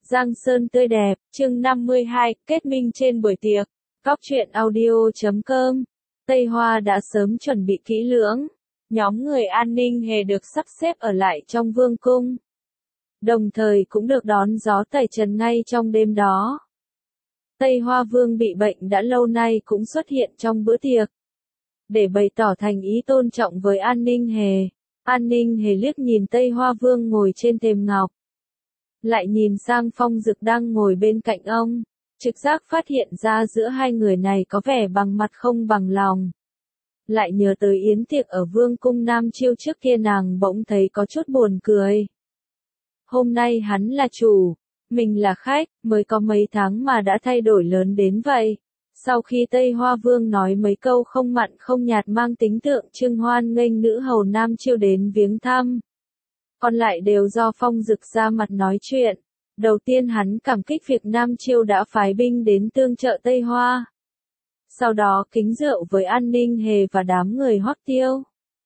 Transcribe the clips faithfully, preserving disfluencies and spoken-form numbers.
Giang sơn tươi đẹp, chương năm mươi hai, kết minh trên buổi tiệc. Góc truyện audio chấm com. Tây Hoa đã sớm chuẩn bị kỹ lưỡng. Nhóm người an ninh hề được sắp xếp ở lại trong vương cung. Đồng thời cũng được đón gió tẩy trần ngay trong đêm đó. Tây Hoa Vương bị bệnh đã lâu nay cũng xuất hiện trong bữa tiệc. Để bày tỏ thành ý tôn trọng với an ninh hề, an ninh hề liếc nhìn Tây Hoa Vương ngồi trên thềm ngọc. Lại nhìn sang Phong Dực đang ngồi bên cạnh ông, trực giác phát hiện ra giữa hai người này có vẻ bằng mặt không bằng lòng. Lại nhớ tới yến tiệc ở vương cung Nam Chiêu trước kia, nàng bỗng thấy có chút buồn cười. Hôm nay hắn là chủ, mình là khách, mới có mấy tháng mà đã thay đổi lớn đến vậy. Sau khi Tây Hoa Vương nói mấy câu không mặn không nhạt mang tính tượng trưng hoan nghênh nữ hầu Nam Chiêu đến viếng thăm. Còn lại đều do Phong Dực ra mặt nói chuyện. Đầu tiên hắn cảm kích việc Nam Chiêu đã phái binh đến tương trợ Tây Hoa. Sau đó kính rượu với an ninh hề và đám người Hoắc Tiêu.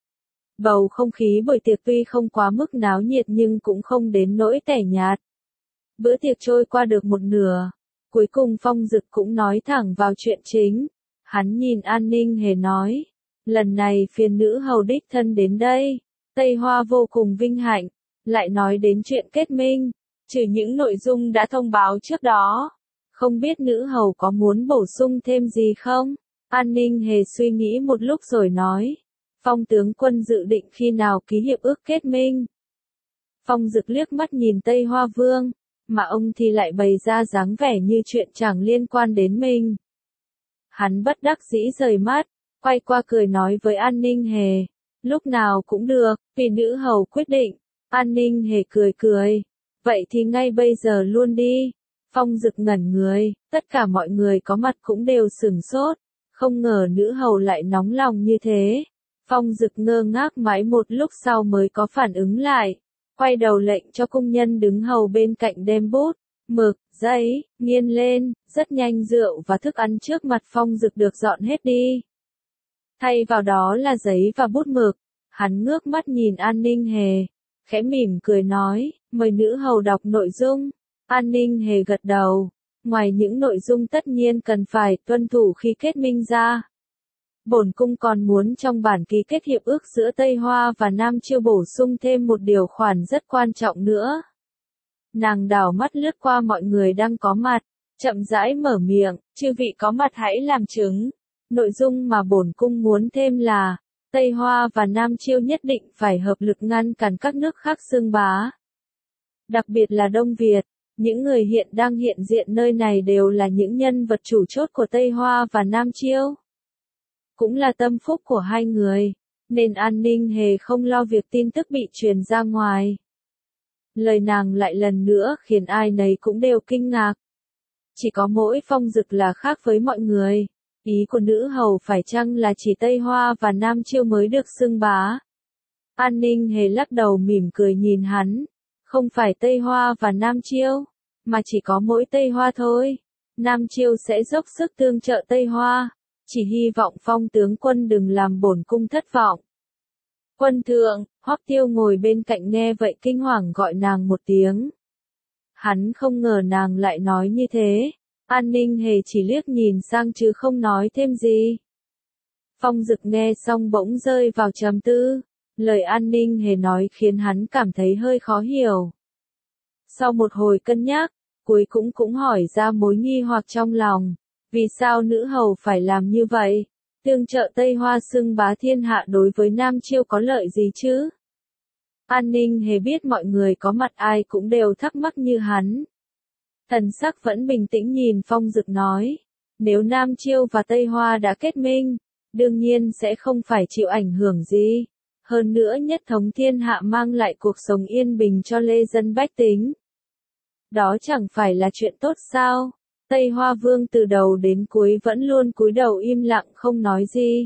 Bầu không khí buổi tiệc tuy không quá mức náo nhiệt nhưng cũng không đến nỗi tẻ nhạt. Bữa tiệc trôi qua được một nửa. Cuối cùng Phong Dực cũng nói thẳng vào chuyện chính. Hắn nhìn an ninh hề nói. Lần này phiền nữ hầu đích thân đến đây. Tây Hoa vô cùng vinh hạnh. Lại nói đến chuyện kết minh. Trừ những nội dung đã thông báo trước đó. Không biết nữ hầu có muốn bổ sung thêm gì không? An ninh hề suy nghĩ một lúc rồi nói. Phong tướng quân dự định khi nào ký hiệp ước kết minh? Phong Dực liếc mắt nhìn Tây Hoa Vương. Mà ông thì lại bày ra dáng vẻ như chuyện chẳng liên quan đến mình. Hắn bất đắc dĩ rời mắt, quay qua cười nói với an ninh hề. Lúc nào cũng được, vì nữ hầu quyết định. An ninh hề cười cười. Vậy thì ngay bây giờ luôn đi. Phong Dực ngẩn người, tất cả mọi người có mặt cũng đều sửng sốt. Không ngờ nữ hầu lại nóng lòng như thế. Phong Dực ngơ ngác mãi một lúc sau mới có phản ứng lại. Quay đầu lệnh cho cung nhân đứng hầu bên cạnh đem bút, mực, giấy, nghiên lên, rất nhanh rượu và thức ăn trước mặt Phong Dực được dọn hết đi. Thay vào đó là giấy và bút mực, hắn ngước mắt nhìn an ninh hề, khẽ mỉm cười nói, mời nữ hầu đọc nội dung. An ninh hề gật đầu, ngoài những nội dung tất nhiên cần phải tuân thủ khi kết minh ra. Bổn cung còn muốn trong bản ký kết hiệp ước giữa Tây Hoa và Nam Chiêu bổ sung thêm một điều khoản rất quan trọng nữa. Nàng đảo mắt lướt qua mọi người đang có mặt, chậm rãi mở miệng, chư vị có mặt hãy làm chứng. Nội dung mà bổn cung muốn thêm là, Tây Hoa và Nam Chiêu nhất định phải hợp lực ngăn cản các nước khác xưng bá. Đặc biệt là Đông Việt, những người hiện đang hiện diện nơi này đều là những nhân vật chủ chốt của Tây Hoa và Nam Chiêu. Cũng là tâm phúc của hai người, nên an ninh hề không lo việc tin tức bị truyền ra ngoài. Lời nàng lại lần nữa khiến ai nấy cũng đều kinh ngạc. Chỉ có mỗi Phong Dực là khác với mọi người. Ý của nữ hầu phải chăng là chỉ Tây Hoa và Nam Chiêu mới được xưng bá? An ninh hề lắc đầu mỉm cười nhìn hắn. Không phải Tây Hoa và Nam Chiêu, mà chỉ có mỗi Tây Hoa thôi. Nam Chiêu sẽ dốc sức tương trợ Tây Hoa. Chỉ hy vọng Phong tướng quân đừng làm bổn cung thất vọng. Quân thượng, Hoắc Tiêu ngồi bên cạnh nghe vậy kinh hoàng gọi nàng một tiếng. Hắn không ngờ nàng lại nói như thế. An ninh hề chỉ liếc nhìn sang chứ không nói thêm gì. Phong Dực nghe xong bỗng rơi vào trầm tư. Lời an ninh hề nói khiến hắn cảm thấy hơi khó hiểu. Sau một hồi cân nhắc, cuối cùng cũng hỏi ra mối nghi hoặc trong lòng. Vì sao nữ hầu phải làm như vậy? Tương trợ Tây Hoa xưng bá thiên hạ đối với Nam Chiêu có lợi gì chứ? An ninh hề biết mọi người có mặt ai cũng đều thắc mắc như hắn. Thần sắc vẫn bình tĩnh nhìn Phong Dực nói. Nếu Nam Chiêu và Tây Hoa đã kết minh, đương nhiên sẽ không phải chịu ảnh hưởng gì. Hơn nữa nhất thống thiên hạ mang lại cuộc sống yên bình cho lê dân bách tính. Đó chẳng phải là chuyện tốt sao? Tây Hoa Vương từ đầu đến cuối vẫn luôn cúi đầu im lặng không nói gì.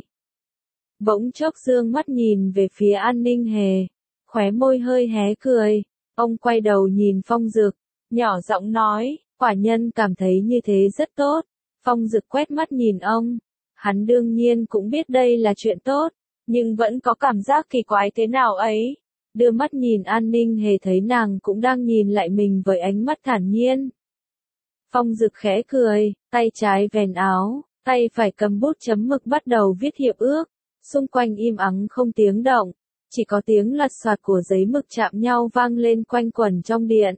Bỗng chốc dương mắt nhìn về phía an ninh hề. Khóe môi hơi hé cười. Ông quay đầu nhìn Phong Dực. Nhỏ giọng nói, quả nhân cảm thấy như thế rất tốt. Phong Dực quét mắt nhìn ông. Hắn đương nhiên cũng biết đây là chuyện tốt. Nhưng vẫn có cảm giác kỳ quái thế nào ấy. đưa mắt nhìn An Ninh Hề thấy nàng cũng đang nhìn lại mình với ánh mắt thản nhiên. Phong Dực khẽ cười, tay trái vèn áo, tay phải cầm bút chấm mực bắt đầu viết hiệp ước, xung quanh im ắng không tiếng động, chỉ có tiếng lật xoạt của giấy mực chạm nhau vang lên quanh quẩn trong điện.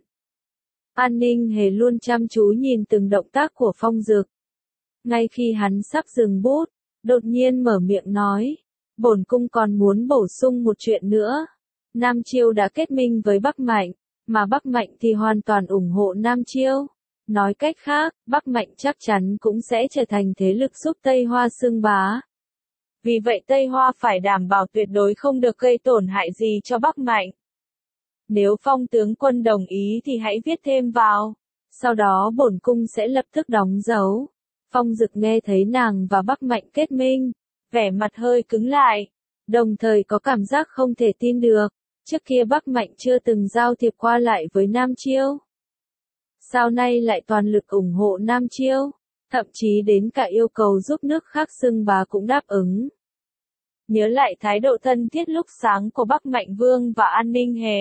An Ninh Hề luôn chăm chú nhìn từng động tác của Phong Dực. Ngay khi hắn sắp dừng bút, đột nhiên mở miệng nói, bổn cung còn muốn bổ sung một chuyện nữa. Nam Chiêu đã kết minh với Bắc Mạnh, mà Bắc Mạnh thì hoàn toàn ủng hộ Nam Chiêu. Nói cách khác, Bắc Mạnh chắc chắn cũng sẽ trở thành thế lực giúp Tây Hoa xưng bá. Vì vậy Tây Hoa phải đảm bảo tuyệt đối không được gây tổn hại gì cho Bắc Mạnh. Nếu Phong tướng quân đồng ý thì hãy viết thêm vào. Sau đó bổn cung sẽ lập tức đóng dấu. Phong Dực nghe thấy nàng và Bắc Mạnh kết minh, vẻ mặt hơi cứng lại, đồng thời có cảm giác không thể tin được. Trước kia Bắc Mạnh chưa từng giao thiệp qua lại với Nam Chiêu. Sao nay lại toàn lực ủng hộ Nam Chiêu, thậm chí đến cả yêu cầu giúp nước khác xưng bá cũng đáp ứng. Nhớ lại thái độ thân thiết lúc sáng của Bắc Mạnh Vương và An Ninh Hề.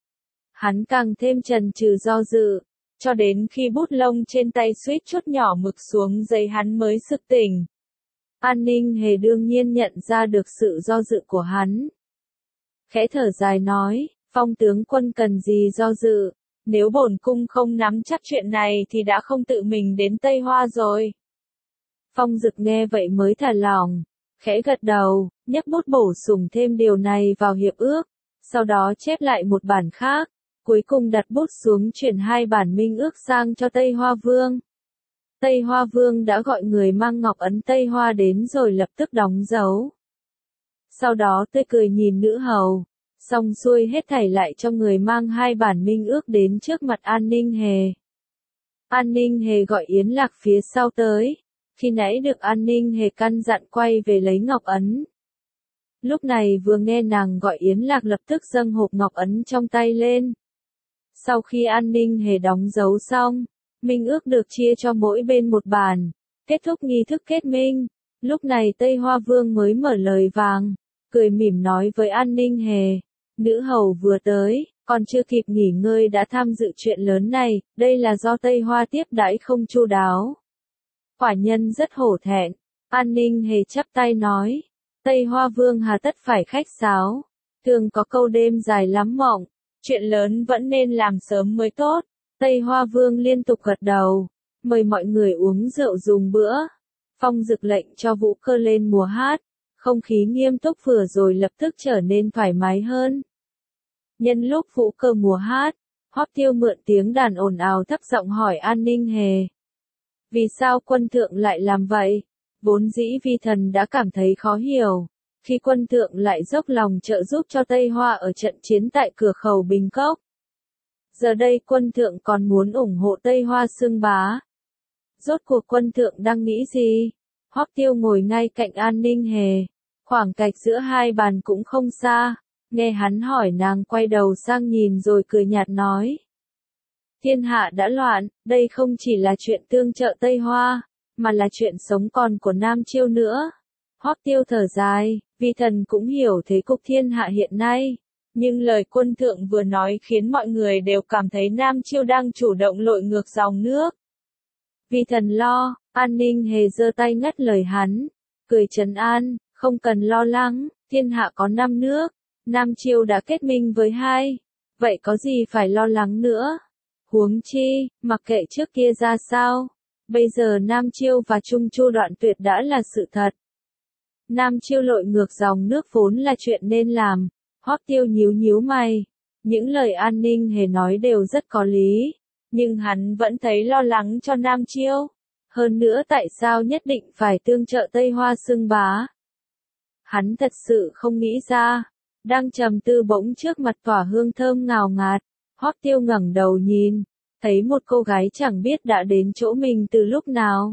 Hắn càng thêm chần chừ do dự, cho đến khi bút lông trên tay suýt chút nhỏ mực xuống giấy hắn mới sực tỉnh. An Ninh Hề đương nhiên nhận ra được sự do dự của hắn. Khẽ thở dài nói, Phong tướng quân cần gì do dự, nếu bổn cung không nắm chắc chuyện này thì đã không tự mình đến Tây Hoa rồi. Phong Dực nghe vậy mới thả lỏng, khẽ gật đầu, nhấc bút bổ sung thêm điều này vào hiệp ước, sau đó chép lại một bản khác, cuối cùng đặt bút xuống chuyển hai bản minh ước sang cho Tây Hoa Vương. Tây Hoa Vương đã gọi người mang ngọc ấn Tây Hoa đến rồi lập tức đóng dấu. Sau đó tươi cười nhìn nữ hầu, xong xuôi hết thảy lại cho người mang hai bản minh ước đến trước mặt An Ninh Hề. An Ninh Hề gọi Yến Lạc phía sau tới, khi nãy được An Ninh Hề căn dặn quay về lấy ngọc ấn. Lúc này vừa nghe nàng gọi Yến Lạc lập tức dâng hộp ngọc ấn trong tay lên. Sau khi An Ninh Hề đóng dấu xong, minh ước được chia cho mỗi bên một bản, kết thúc nghi thức kết minh. Lúc này Tây Hoa Vương mới mở lời vàng, cười mỉm nói với An Ninh Hề, nữ hầu vừa tới, còn chưa kịp nghỉ ngơi đã tham dự chuyện lớn này, đây là do Tây Hoa tiếp đãi không chu đáo. Quả nhân rất hổ thẹn. An Ninh Hề chắp tay nói, Tây Hoa Vương hà tất phải khách sáo, thường có câu đêm dài lắm mộng, chuyện lớn vẫn nên làm sớm mới tốt. Tây Hoa Vương liên tục gật đầu, mời mọi người uống rượu dùng bữa. Phong Dực lệnh cho Vũ Cơ lên múa hát, không khí nghiêm túc vừa rồi lập tức trở nên thoải mái hơn. Nhân lúc Vũ Cơ múa hát, Hoắc Tiêu mượn tiếng đàn ồn ào thấp giọng hỏi An Ninh Hề. Vì sao quân thượng lại làm vậy? Vốn dĩ Vi Thần đã cảm thấy khó hiểu, khi quân thượng lại dốc lòng trợ giúp cho Tây Hoa ở trận chiến tại cửa khẩu Bình Cốc. Giờ đây quân thượng còn muốn ủng hộ Tây Hoa xưng bá. Rốt cuộc quân thượng đang nghĩ gì? Hoắc Tiêu ngồi ngay cạnh An Ninh Hề, khoảng cách giữa hai bàn cũng không xa, nghe hắn hỏi nàng quay đầu sang nhìn rồi cười nhạt nói. Thiên hạ đã loạn, đây không chỉ là chuyện tương trợ Tây Hoa, mà là chuyện sống còn của Nam Chiêu nữa. Hoắc Tiêu thở dài, Vi Thần cũng hiểu thế cục thiên hạ hiện nay, nhưng lời quân thượng vừa nói khiến mọi người đều cảm thấy Nam Chiêu đang chủ động lội ngược dòng nước. Vi Thần lo, An Ninh Hề giơ tay ngắt lời hắn, cười trấn an, không cần lo lắng, thiên hạ có năm nước, Nam Chiêu đã kết minh với hai, vậy có gì phải lo lắng nữa. Huống chi, mặc kệ trước kia ra sao, bây giờ Nam Chiêu và Trung Chu đoạn tuyệt đã là sự thật. Nam Chiêu lội ngược dòng nước vốn là chuyện nên làm. Hoắc Tiêu nhíu nhíu mày, những lời An Ninh Hề nói đều rất có lý, nhưng hắn vẫn thấy lo lắng cho Nam Chiêu. Hơn nữa tại sao nhất định phải tương trợ Tây Hoa xưng bá? Hắn thật sự không nghĩ ra. Đang trầm tư bỗng trước mặt tỏa hương thơm ngào ngạt, Hoắc Tiêu ngẩng đầu nhìn, thấy một cô gái chẳng biết đã đến chỗ mình từ lúc nào.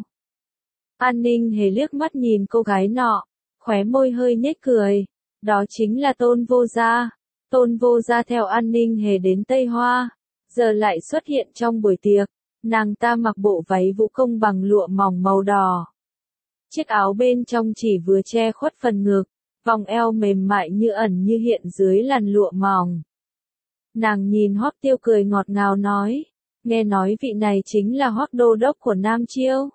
An Ninh Hề liếc mắt nhìn cô gái nọ, khóe môi hơi nhếch cười. Đó chính là Tôn Vô Gia. Tôn Vô Gia theo An Ninh Hề đến Tây Hoa, giờ lại xuất hiện trong buổi tiệc. Nàng ta mặc bộ váy vũ công bằng lụa mỏng màu đỏ. Chiếc áo bên trong chỉ vừa che khuất phần ngực, vòng eo mềm mại như ẩn như hiện dưới làn lụa mỏng. Nàng nhìn Hoắc Tiêu cười ngọt ngào nói, nghe nói vị này chính là Hoắc đô đốc của Nam Chiêu.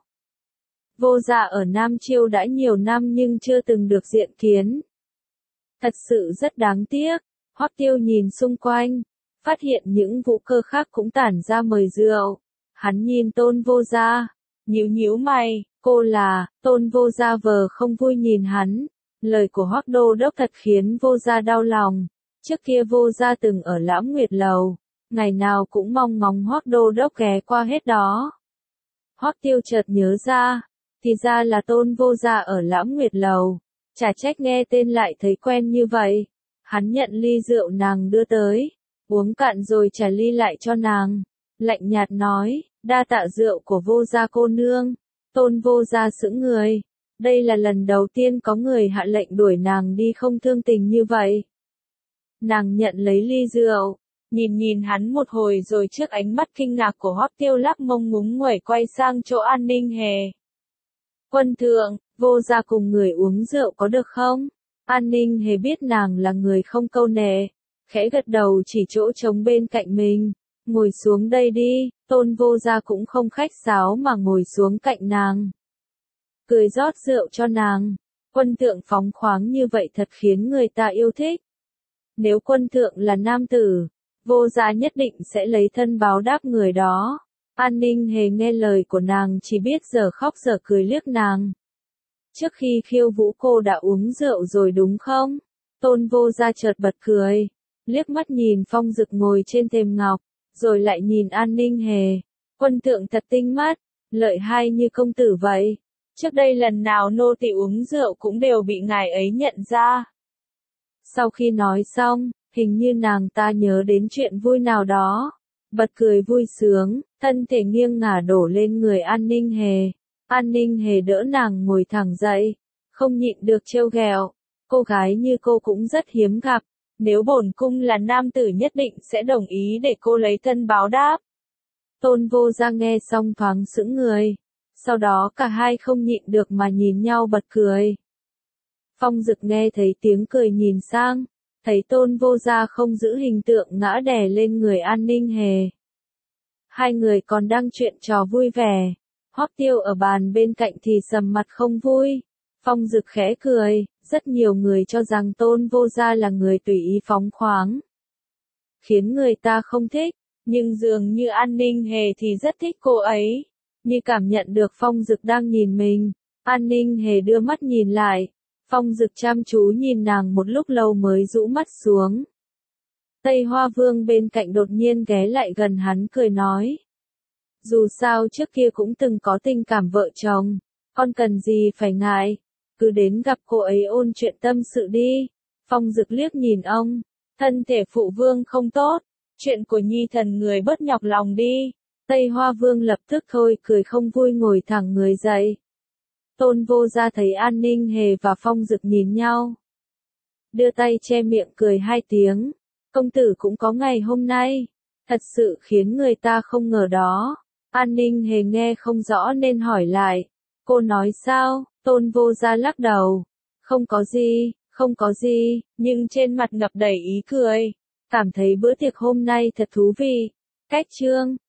Vô Gia ở Nam Chiêu đã nhiều năm nhưng chưa từng được diện kiến. Thật sự rất đáng tiếc. Hoắc Tiêu nhìn xung quanh, phát hiện những vũ cơ khác cũng tản ra mời rượu. Hắn nhìn Tôn Vô Gia, nhíu nhíu mày, cô là, Tôn Vô Gia vờ không vui nhìn hắn. Lời của Hoắc đô đốc thật khiến Vô Gia đau lòng. Trước kia Vô Gia từng ở Lãm Nguyệt Lầu, ngày nào cũng mong ngóng Hoắc đô đốc ghé qua hết đó. Hoắc Tiêu chợt nhớ ra, thì ra là Tôn Vô Gia ở Lãm Nguyệt Lầu, chả trách nghe tên lại thấy quen như vậy. Hắn nhận ly rượu nàng đưa tới, uống cạn rồi trả ly lại cho nàng, lạnh nhạt nói, đa tạ rượu của Vô Gia cô nương. Tôn Vô Gia sững người, đây là lần đầu tiên có người hạ lệnh đuổi nàng đi không thương tình như vậy. Nàng nhận lấy ly rượu, nhìn nhìn hắn một hồi rồi trước ánh mắt kinh ngạc của Hoắc Tiêu lắc mông ngúng nguẩy quay sang chỗ An Ninh Hề. Quân thượng, Vô Gia cùng người uống rượu có được không? An Ninh Hề biết nàng là người không câu nệ, khẽ gật đầu chỉ chỗ trống bên cạnh mình, ngồi xuống đây đi. Tôn Vô Gia cũng không khách sáo mà ngồi xuống cạnh nàng, cười rót rượu cho nàng. Quân thượng phóng khoáng như vậy thật khiến người ta yêu thích. Nếu quân thượng là nam tử, Vô Gia nhất định sẽ lấy thân báo đáp người đó. An Ninh Hề nghe lời của nàng chỉ biết giờ khóc giờ cười liếc nàng. Trước khi khiêu vũ cô đã uống rượu rồi đúng không? Tôn Vô Gia chợt bật cười, liếc mắt nhìn Phong Dực ngồi trên thềm ngọc, rồi lại nhìn An Ninh Hề. Quân thượng thật tinh mắt, lợi hay như công tử vậy. Trước đây lần nào nô tỳ uống rượu cũng đều bị ngài ấy nhận ra. Sau khi nói xong, hình như nàng ta nhớ đến chuyện vui nào đó, bật cười vui sướng, thân thể nghiêng ngả đổ lên người An Ninh Hề. An Ninh Hề đỡ nàng ngồi thẳng dậy, không nhịn được trêu ghẹo, cô gái như cô cũng rất hiếm gặp, nếu bổn cung là nam tử nhất định sẽ đồng ý để cô lấy thân báo đáp. Tôn Vô Gia nghe xong thoáng sững người, sau đó cả hai không nhịn được mà nhìn nhau bật cười. Phong Dực nghe thấy tiếng cười nhìn sang, thấy Tôn Vô Gia không giữ hình tượng ngã đè lên người An Ninh Hề. Hai người còn đang chuyện trò vui vẻ, Hoắc Tiêu ở bàn bên cạnh thì sầm mặt không vui. Phong Dực khẽ cười, rất nhiều người cho rằng Tôn Vô Gia là người tùy ý phóng khoáng, khiến người ta không thích, nhưng dường như An Ninh Hề thì rất thích cô ấy. Như cảm nhận được Phong Dực đang nhìn mình, An Ninh Hề đưa mắt nhìn lại. Phong Dực chăm chú nhìn nàng một lúc lâu mới rũ mắt xuống. Tây Hoa Vương bên cạnh đột nhiên ghé lại gần hắn cười nói. Dù sao trước kia cũng từng có tình cảm vợ chồng, con cần gì phải ngại, cứ đến gặp cô ấy ôn chuyện tâm sự đi. Phong Dực liếc nhìn ông, thân thể phụ vương không tốt, chuyện của nhi thần người bớt nhọc lòng đi. Tây Hoa Vương lập tức thôi cười không vui ngồi thẳng người dậy. Tôn Vô Gia thấy An Ninh Hề và Phong Dực nhìn nhau, đưa tay che miệng cười hai tiếng. Công tử cũng có ngày hôm nay, thật sự khiến người ta không ngờ đó. An Ninh Hề nghe không rõ nên hỏi lại, cô nói sao? Tôn Vô Gia lắc đầu, không có gì, không có gì, nhưng trên mặt ngập đầy ý cười, cảm thấy bữa tiệc hôm nay thật thú vị. Cách chương